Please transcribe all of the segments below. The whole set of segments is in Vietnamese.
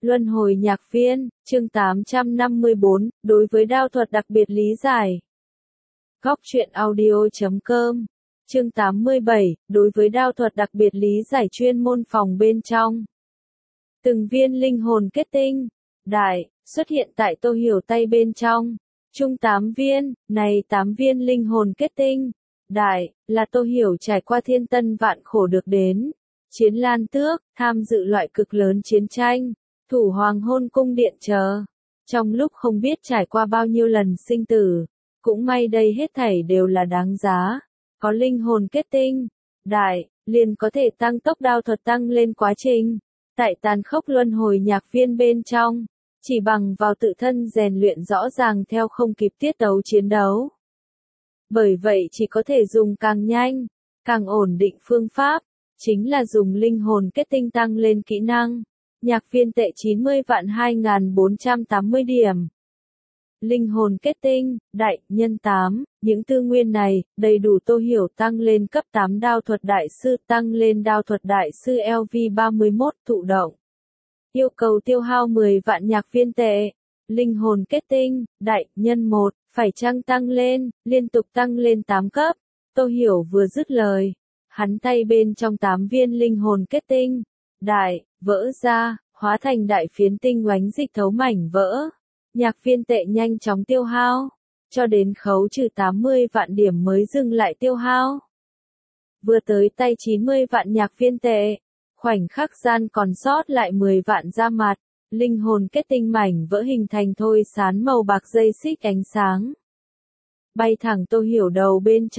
Luân hồi nhạc viên, chương 854, đối với đao thuật đặc biệt lý giải. Góc truyện audio.com, chương 87, đối với đao thuật đặc biệt lý giải chuyên môn phòng bên trong. Từng viên linh hồn kết tinh, đại, xuất hiện tại Tô Hiểu tay bên trong. Chung 8 viên, này 8 viên linh hồn kết tinh, đại, là Tô Hiểu trải qua thiên tân vạn khổ được đến. Chiến Lan Tước, tham dự loại cực lớn chiến tranh, thủ hoàng hôn cung điện chờ. Trong lúc không biết trải qua bao nhiêu lần sinh tử, cũng may đây hết thảy đều là đáng giá. Có linh hồn kết tinh, đại, liền có thể tăng tốc đao thuật tăng lên quá trình. Tại tàn khốc luân hồi nhạc viên bên trong, chỉ bằng vào tự thân rèn luyện rõ ràng theo không kịp tiết tấu chiến đấu. Bởi vậy chỉ có thể dùng càng nhanh, càng ổn định phương pháp, chính là dùng linh hồn kết tinh tăng lên kỹ năng. Nhạc viên tệ 90 vạn 2480 điểm. Linh hồn kết tinh, đại, nhân 8, những tư nguyên này, đầy đủ Tô Hiểu tăng lên cấp 8 đao thuật đại sư, tăng lên đao thuật đại sư LV31 thụ động. Yêu cầu tiêu hao 10 vạn nhạc viên tệ. Linh hồn kết tinh, đại, nhân 1, phải chăng tăng lên, liên tục tăng lên 8 cấp. Tô Hiểu vừa dứt lời, hắn tay bên trong 8 viên linh hồn kết tinh, đại, vỡ ra, hóa thành đại phiến tinh oánh dịch thấu mảnh vỡ. Nhạc viên tệ nhanh chóng tiêu hao, cho đến khấu trừ 80 vạn điểm mới dừng lại tiêu hao. Vừa tới tay 90 vạn nhạc viên tệ, khoảnh khắc gian còn sót lại 10 vạn ra mặt, linh hồn kết tinh mảnh vỡ hình thành thôi sán màu bạc dây xích ánh sáng. Bay thẳng Tô Hiểu đầu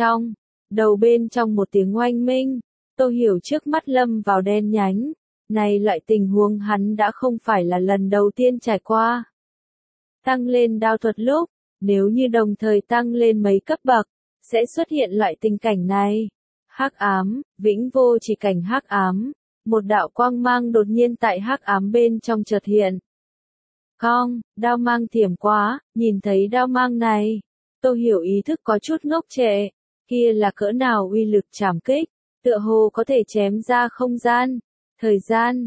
bên trong một tiếng oanh minh, Tô Hiểu trước mắt lâm vào đen nhánh. Này loại tình huống hắn đã không phải là lần đầu tiên trải qua. Tăng lên đao thuật lúc, nếu như đồng thời tăng lên mấy cấp bậc, sẽ xuất hiện loại tình cảnh này. Hắc ám, vĩnh vô chỉ cảnh hắc ám, một đạo quang mang đột nhiên tại hắc ám bên trong chợt hiện. Cong, đao mang thiểm quá, nhìn thấy đao mang này, Tô Hiểu ý thức có chút ngốc trệ, kia là cỡ nào uy lực trảm kích, tựa hồ có thể chém ra không gian, thời gian,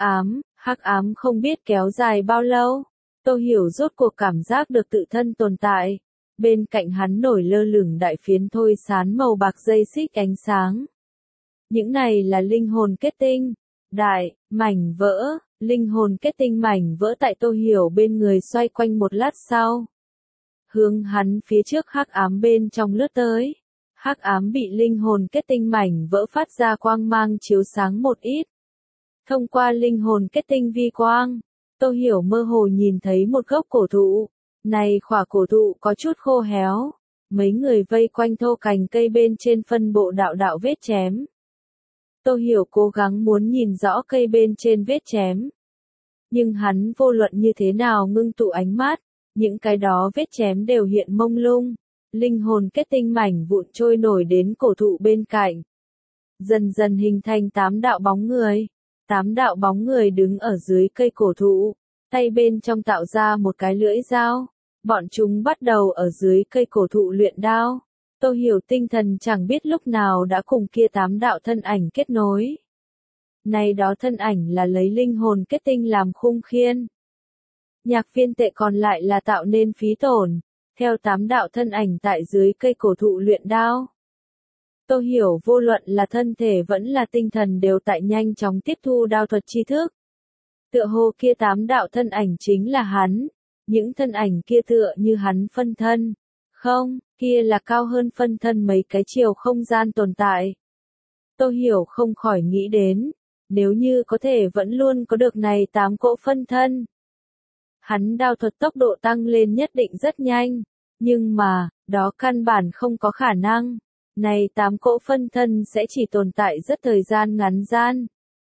hắc ám không biết kéo dài bao lâu. Tô Hiểu rốt cuộc cảm giác được tự thân tồn tại. Bên cạnh hắn nổi lơ lửng đại phiến thôi sán màu bạc dây xích ánh sáng. Những này là linh hồn kết tinh. Đại, mảnh vỡ, linh hồn kết tinh mảnh vỡ tại Tô Hiểu bên người xoay quanh một lát sau. Hướng hắn phía trước hắc ám bên trong lướt tới. Hắc ám bị linh hồn kết tinh mảnh vỡ phát ra quang mang chiếu sáng một ít. Thông qua linh hồn kết tinh vi quang, Tô Hiểu mơ hồ nhìn thấy một gốc cổ thụ. Này khỏa cổ thụ có chút khô héo. Mấy người vây quanh thô cành cây bên trên phân bộ đạo vết chém. Tô Hiểu cố gắng muốn nhìn rõ cây bên trên vết chém. Nhưng hắn vô luận như thế nào ngưng tụ ánh mắt, những cái đó vết chém đều hiện mông lung. Linh hồn kết tinh mảnh vụn trôi nổi đến cổ thụ bên cạnh. Dần dần hình thành 8 đạo bóng người. 8 đạo bóng người đứng ở dưới cây cổ thụ, tay bên trong tạo ra một cái lưỡi dao. Bọn chúng bắt đầu ở dưới cây cổ thụ luyện đao. Tô Hiểu tinh thần chẳng biết lúc nào đã cùng kia 8 đạo thân ảnh kết nối. Này đó thân ảnh là lấy linh hồn kết tinh làm khung khiên. Nhạc viên tệ còn lại là tạo nên phí tổn, theo 8 đạo thân ảnh tại dưới cây cổ thụ luyện đao. Tô Hiểu vô luận là thân thể vẫn là tinh thần đều tại nhanh chóng tiếp thu đao thuật tri thức. Tựa hồ kia 8 đạo thân ảnh chính là hắn, những thân ảnh kia tựa như hắn phân thân. Không, kia là cao hơn phân thân mấy cái chiều không gian tồn tại. Tô Hiểu không khỏi nghĩ đến, nếu như có thể vẫn luôn có được này 8 cỗ phân thân. Hắn đao thuật tốc độ tăng lên nhất định rất nhanh, nhưng mà, đó căn bản không có khả năng. Này 8 cỗ phân thân sẽ chỉ tồn tại rất thời gian ngắn gian.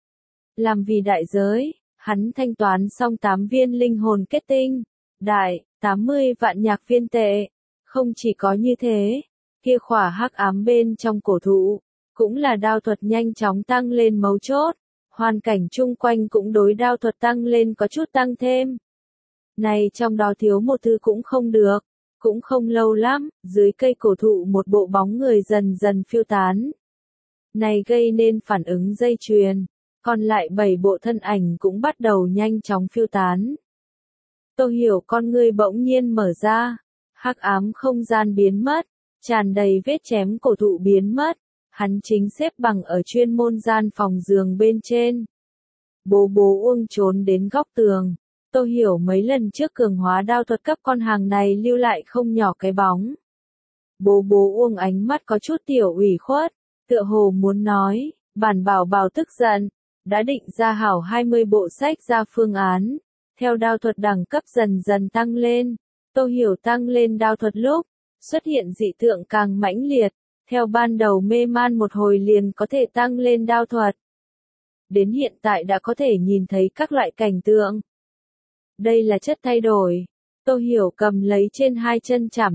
Làm vì đại giới, hắn thanh toán xong 8 viên linh hồn kết tinh, đại, 80 vạn nhạc viên tệ. Không chỉ có như thế, kia khỏa hắc ám bên trong cổ thụ, cũng là đao thuật nhanh chóng tăng lên mấu chốt, hoàn cảnh chung quanh cũng đối đao thuật tăng lên có chút tăng thêm. Này trong đó thiếu một thứ cũng không được. Cũng không lâu lắm, dưới cây cổ thụ một bộ bóng người dần dần phiêu tán. Này gây nên phản ứng dây chuyền. Còn lại 7 bộ thân ảnh cũng bắt đầu nhanh chóng phiêu tán. Tô Hiểu con ngươi bỗng nhiên mở ra, hắc ám không gian biến mất, tràn đầy vết chém cổ thụ biến mất, hắn chính xếp bằng ở chuyên môn gian phòng giường bên trên. Bố Uông trốn đến góc tường, Tô Hiểu mấy lần trước cường hóa đao thuật cấp con hàng này lưu lại không nhỏ cái bóng. Bố Uông ánh mắt có chút tiểu ủy khuất, tựa hồ muốn nói, bản bảo tức giận, đã định ra hảo 20 bộ sách ra phương án. Theo đao thuật đẳng cấp dần dần tăng lên, Tô Hiểu tăng lên đao thuật lúc, xuất hiện dị tượng càng mãnh liệt, theo ban đầu mê man một hồi liền có thể tăng lên đao thuật. Đến hiện tại đã có thể nhìn thấy các loại cảnh tượng. Đây là chất thay đổi. Tô Hiểu cầm lấy trên hai chân Trảm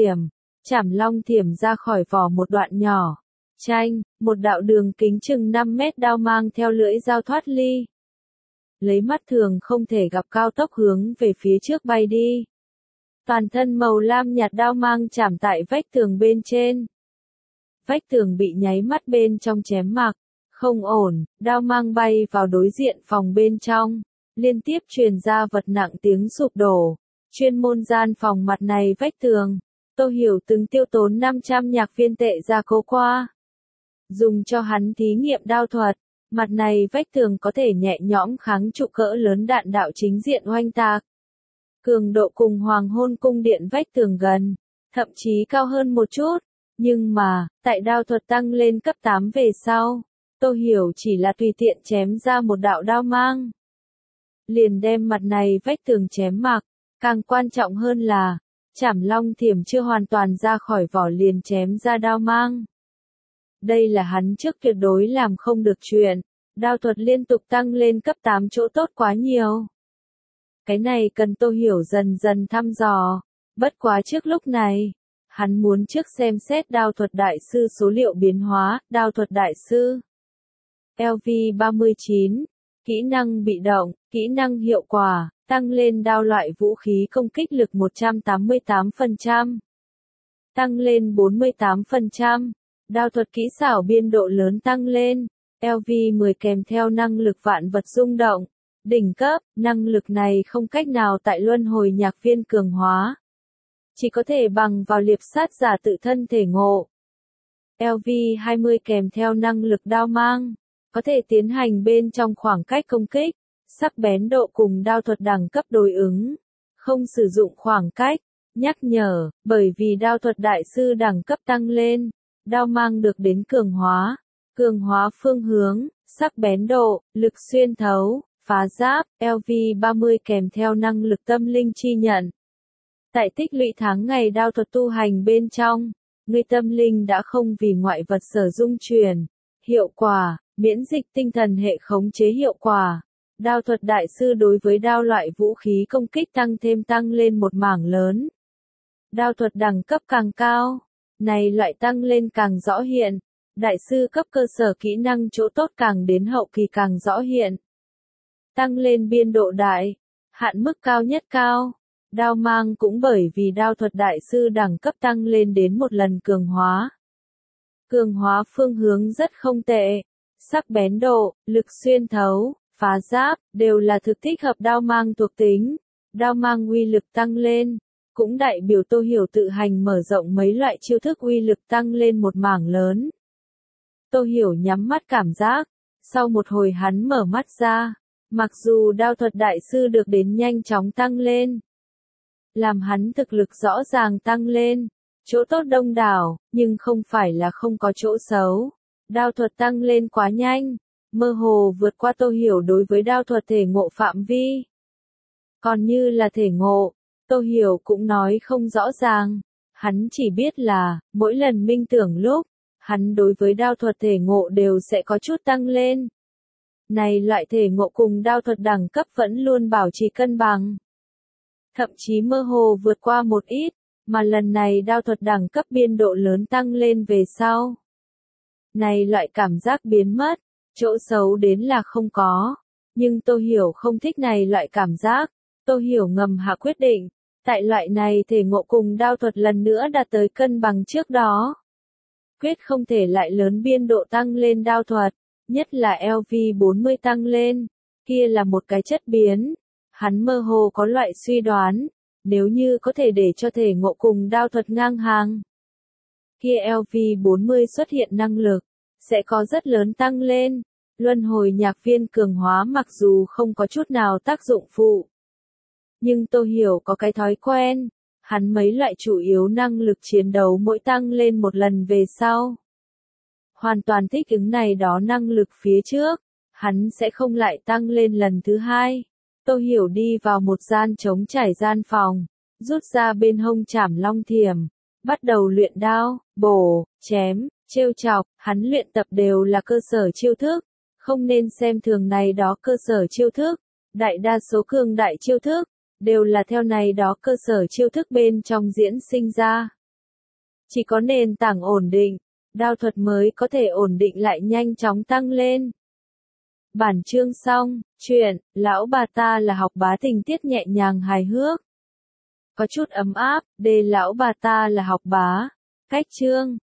Long Thiểm ra khỏi vỏ một đoạn nhỏ. Chanh, một đạo đường kính chừng 5 mét đao mang theo lưỡi dao thoát ly. Lấy mắt thường không thể gặp cao tốc hướng về phía trước bay đi. Toàn thân màu lam nhạt đao mang chạm tại vách tường bên trên. Vách tường bị nháy mắt bên trong chém mặc, không ổn, đao mang bay vào đối diện phòng bên trong, liên tiếp truyền ra vật nặng tiếng sụp đổ. Chuyên môn gian phòng mặt này vách tường, Tô Hiểu từng tiêu tốn 500 nhạc viên tệ ra cố qua. Dùng cho hắn thí nghiệm đao thuật, mặt này vách tường có thể nhẹ nhõm kháng trụ cỡ lớn đạn đạo chính diện oanh tạc. Cường độ cùng Hoàng Hôn cung điện vách tường gần, thậm chí cao hơn một chút, nhưng mà, tại đao thuật tăng lên cấp 8 về sau, Tô Hiểu chỉ là tùy tiện chém ra một đạo đao mang. Liền đem mặt này vách tường chém mặc, càng quan trọng hơn là, Trảm Long Thiểm chưa hoàn toàn ra khỏi vỏ liền chém ra đao mang. Đây là hắn trước tuyệt đối làm không được chuyện, đao thuật liên tục tăng lên cấp 8 chỗ tốt quá nhiều. Cái này cần Tô Hiểu dần dần thăm dò, bất quá trước lúc này, hắn muốn trước xem xét đao thuật đại sư số liệu biến hóa, đao thuật đại sư. LV39, kỹ năng bị động, kỹ năng hiệu quả, tăng lên đao loại vũ khí công kích lực 188%, tăng lên 48%. Đao thuật kỹ xảo biên độ lớn tăng lên, LV10 kèm theo năng lực vạn vật rung động, đỉnh cấp, năng lực này không cách nào tại luân hồi nhạc viên cường hóa. Chỉ có thể bằng vào liệp sát giả tự thân thể ngộ. LV20 kèm theo năng lực đao mang, có thể tiến hành bên trong khoảng cách công kích, sắc bén độ cùng đao thuật đẳng cấp đối ứng, không sử dụng khoảng cách, nhắc nhở, bởi vì đao thuật đại sư đẳng cấp tăng lên. Đao mang được đến cường hóa phương hướng, sắc bén độ, lực xuyên thấu, phá giáp, LV30 kèm theo năng lực tâm linh chi nhận. Tại tích lũy tháng ngày đao thuật tu hành bên trong, người tâm linh đã không vì ngoại vật sở dung chuyển. Hiệu quả, miễn dịch tinh thần hệ khống chế hiệu quả. Đao thuật đại sư đối với đao loại vũ khí công kích tăng lên một mảng lớn. Đao thuật đẳng cấp càng cao, này loại tăng lên càng rõ hiện, đại sư cấp cơ sở kỹ năng chỗ tốt càng đến hậu kỳ càng rõ hiện. Tăng lên biên độ đại, hạn mức cao nhất cao, đao mang cũng bởi vì đao thuật đại sư đẳng cấp tăng lên đến một lần cường hóa. Cường hóa phương hướng rất không tệ, sắc bén độ, lực xuyên thấu, phá giáp, đều là thực thích hợp đao mang thuộc tính, đao mang uy lực tăng lên. Cũng đại biểu Tô Hiểu tự hành mở rộng mấy loại chiêu thức uy lực tăng lên một mảng lớn. Tô Hiểu nhắm mắt cảm giác, sau một hồi hắn mở mắt ra, mặc dù đao thuật đại sư được đến nhanh chóng tăng lên, làm hắn thực lực rõ ràng tăng lên, chỗ tốt đông đảo, nhưng không phải là không có chỗ xấu. Đao thuật tăng lên quá nhanh, mơ hồ vượt qua Tô Hiểu đối với đao thuật thể ngộ phạm vi. Còn như là thể ngộ, Tô Hiểu cũng nói không rõ ràng, hắn chỉ biết là, mỗi lần minh tưởng lúc, hắn đối với đao thuật thể ngộ đều sẽ có chút tăng lên. Này loại thể ngộ cùng đao thuật đẳng cấp vẫn luôn bảo trì cân bằng. Thậm chí mơ hồ vượt qua một ít, mà lần này đao thuật đẳng cấp biên độ lớn tăng lên về sau. Này loại cảm giác biến mất, chỗ xấu đến là không có, nhưng Tô Hiểu không thích này loại cảm giác. Tô Hiểu ngầm hạ quyết định, tại loại này thể ngộ cùng đao thuật lần nữa đạt tới cân bằng trước đó. Quyết không thể lại lớn biên độ tăng lên đao thuật, Nhất là LV40 tăng lên, kia là một cái chất biến. Hắn mơ hồ có loại suy đoán, nếu như có thể để cho thể ngộ cùng đao thuật ngang hàng, kia LV40 xuất hiện năng lực, sẽ có rất lớn tăng lên. Luân hồi nhạc viên cường hóa mặc dù không có chút nào tác dụng phụ, nhưng Tô Hiểu có cái thói quen, hắn mấy loại chủ yếu năng lực chiến đấu mỗi tăng lên một lần về sau, hoàn toàn thích ứng này đó năng lực phía trước, hắn sẽ không lại tăng lên lần thứ hai. Tô Hiểu đi vào một gian trống trải gian phòng, rút ra bên hông trảm long thiểm, bắt đầu luyện đao, bổ, chém, trêu chọc, hắn luyện tập đều là cơ sở chiêu thức, không nên xem thường này đó cơ sở chiêu thức, đại đa số cường đại chiêu thức, đều là theo này đó cơ sở chiêu thức bên trong diễn sinh ra. Chỉ có nền tảng ổn định, đao thuật mới có thể ổn định lại nhanh chóng tăng lên. Bản chương xong, chuyện, lão bà ta là học bá tình tiết nhẹ nhàng hài hước. Có chút ấm áp, đề lão bà ta là học bá. Cách chương.